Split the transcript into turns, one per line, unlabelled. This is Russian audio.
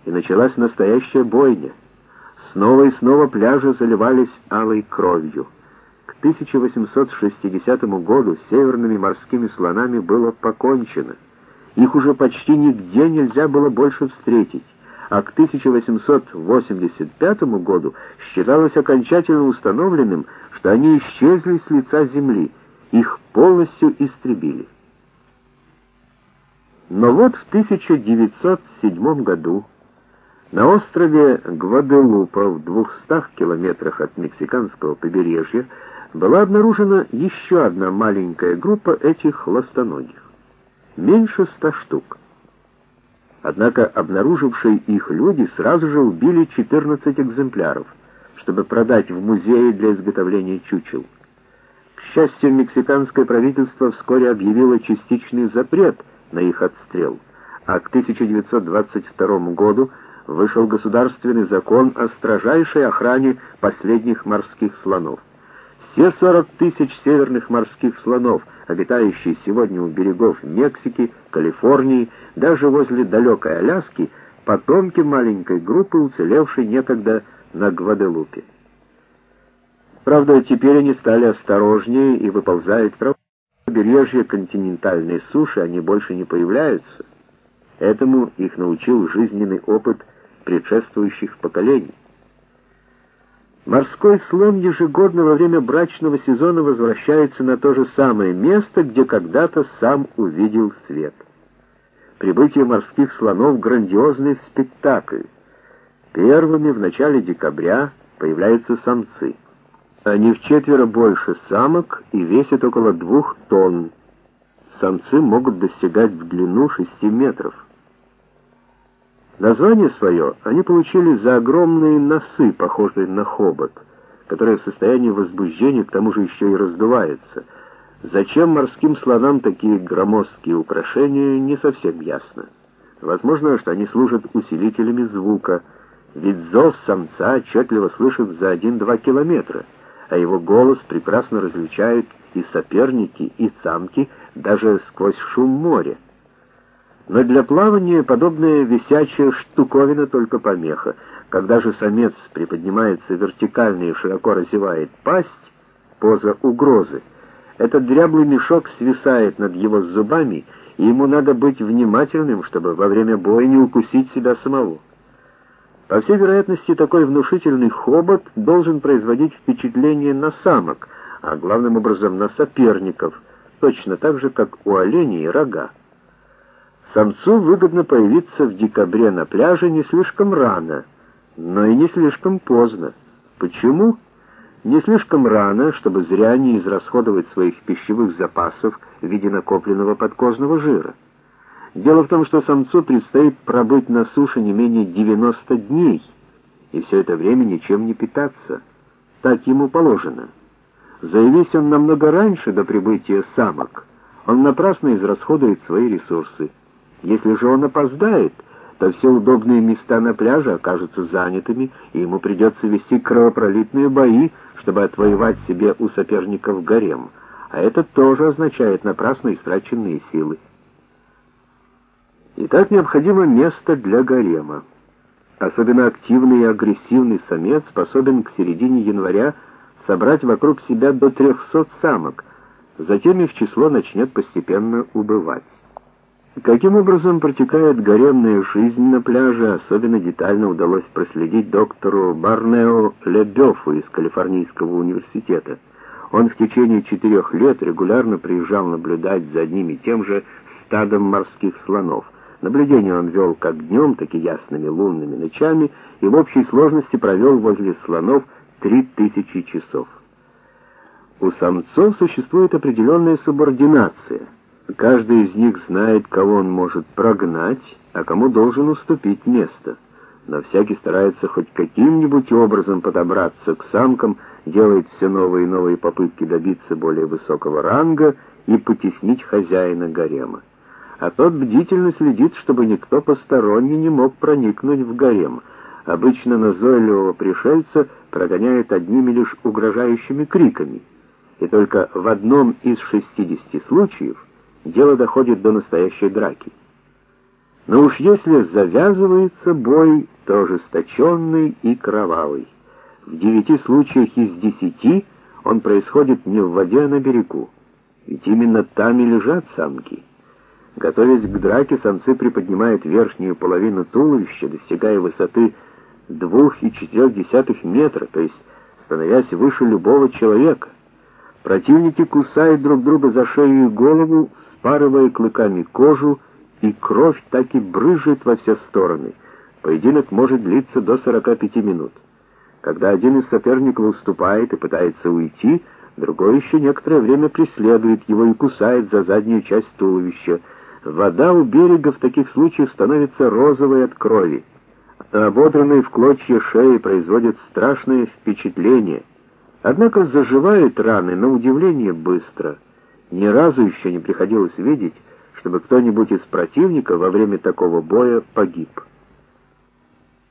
и началась настоящая бойня. Снова и снова пляжи заливались алой кровью. К 1860 году с северными морскими слонами было покончено. Их уже почти нигде нельзя было больше встретить, а к 1885 году считалось окончательно установленным, что они исчезли с лица земли, их полностью истребили. Но вот в 1907 году на острове Гваделупа в 200 километрах от мексиканского побережья была обнаружена еще одна маленькая группа этих хвостоногих. Меньше 100 штук. Однако обнаружившие их люди сразу же убили 14 экземпляров, чтобы продать в музее для изготовления чучел. К счастью, мексиканское правительство вскоре объявило частичный запрет на их отстрел, а к 1922 году вышел государственный закон о строжайшей охране последних морских слонов. Все 40 тысяч северных морских слонов, обитающие сегодня у берегов Мексики, Калифорнии, даже возле далекой Аляски, потомки маленькой группы, уцелевшей некогда на Гваделупе. Правда, теперь они стали осторожнее и выползают в побережье континентальной суши, они больше не появляются. Этому их научил жизненный опыт предшествующих поколений. Морской слон ежегодно во время брачного сезона возвращается на то же самое место, где когда-то сам увидел свет. Прибытие морских слонов — грандиозный спектакль. Первыми в начале декабря появляются самцы. Они вчетверо больше самок и весят около 2 тонн. Самцы могут достигать в длину 6 метров. Название свое они получили за огромные носы, похожие на хобот, которые в состоянии возбуждения к тому же еще и раздуваются. Зачем морским слонам такие громоздкие украшения, не совсем ясно. Возможно, что они служат усилителями звука, ведь зов самца отчетливо слышат за 1-2 километра, а его голос прекрасно различают и соперники, и самки, даже сквозь шум моря. Но для плавания подобная висячая штуковина только помеха. Когда же самец приподнимается вертикально и широко разевает пасть, поза угрозы, этот дряблый мешок свисает над его зубами, и ему надо быть внимательным, чтобы во время боя не укусить себя самого. По всей вероятности, такой внушительный хобот должен производить впечатление на самок, а главным образом на соперников, точно так же, как у оленей рога. Самцу выгодно появиться в декабре на пляже не слишком рано, но и не слишком поздно. Почему? Не слишком рано, чтобы зря не израсходовать своих пищевых запасов в виде накопленного подкожного жира. Дело в том, что самцу предстоит пробыть на суше не менее 90 дней, и все это время ничем не питаться. Так ему положено. Заявись он намного раньше до прибытия самок, он напрасно израсходует свои ресурсы. Если же он опоздает, то все удобные места на пляже окажутся занятыми, и ему придется вести кровопролитные бои, чтобы отвоевать себе у соперников гарем, а это тоже означает напрасно истраченные силы. Итак, необходимо место для гарема. Особенно активный и агрессивный самец способен к середине января собрать вокруг себя до 300 самок, затем их число начнет постепенно убывать. Каким образом протекает гаремная жизнь на пляже, особенно детально удалось проследить доктору Барнео Лебёфу из Калифорнийского университета. Он в течение 4 лет регулярно приезжал наблюдать за одним и тем же стадом морских слонов. Наблюдения он вел как днем, так и ясными лунными ночами, и в общей сложности провел возле слонов 3000 часов. У самцов существует определенная субординация. Каждый из них знает, кого он может прогнать, а кому должен уступить место. Но всякий старается хоть каким-нибудь образом подобраться к самкам, делает все новые и новые попытки добиться более высокого ранга и потеснить хозяина гарема. А тот бдительно следит, чтобы никто посторонний не мог проникнуть в гарем. Обычно назойливого пришельца прогоняют одними лишь угрожающими криками. И только в одном из 60 случаев дело доходит до настоящей драки. Но уж если завязывается бой, то ожесточенный и кровавый. В 9 случаях из 10 он происходит не в воде, а на берегу. Ведь именно там и лежат самки. Готовясь к драке, самцы приподнимают верхнюю половину туловища, достигая высоты 2,4 метра, то есть становясь выше любого человека. Противники кусают друг друга за шею и голову, спарывая клыками кожу, и кровь так и брызжет во все стороны. Поединок может длиться до 45 минут. Когда один из соперников уступает и пытается уйти, другой еще некоторое время преследует его и кусает за заднюю часть туловища. Вода у берега в таких случаях становится розовой от крови. Ободранные в клочья шеи производят страшное впечатление. Однако заживают раны на удивление быстро. Ни разу еще не приходилось видеть, чтобы кто-нибудь из противника во время такого боя погиб.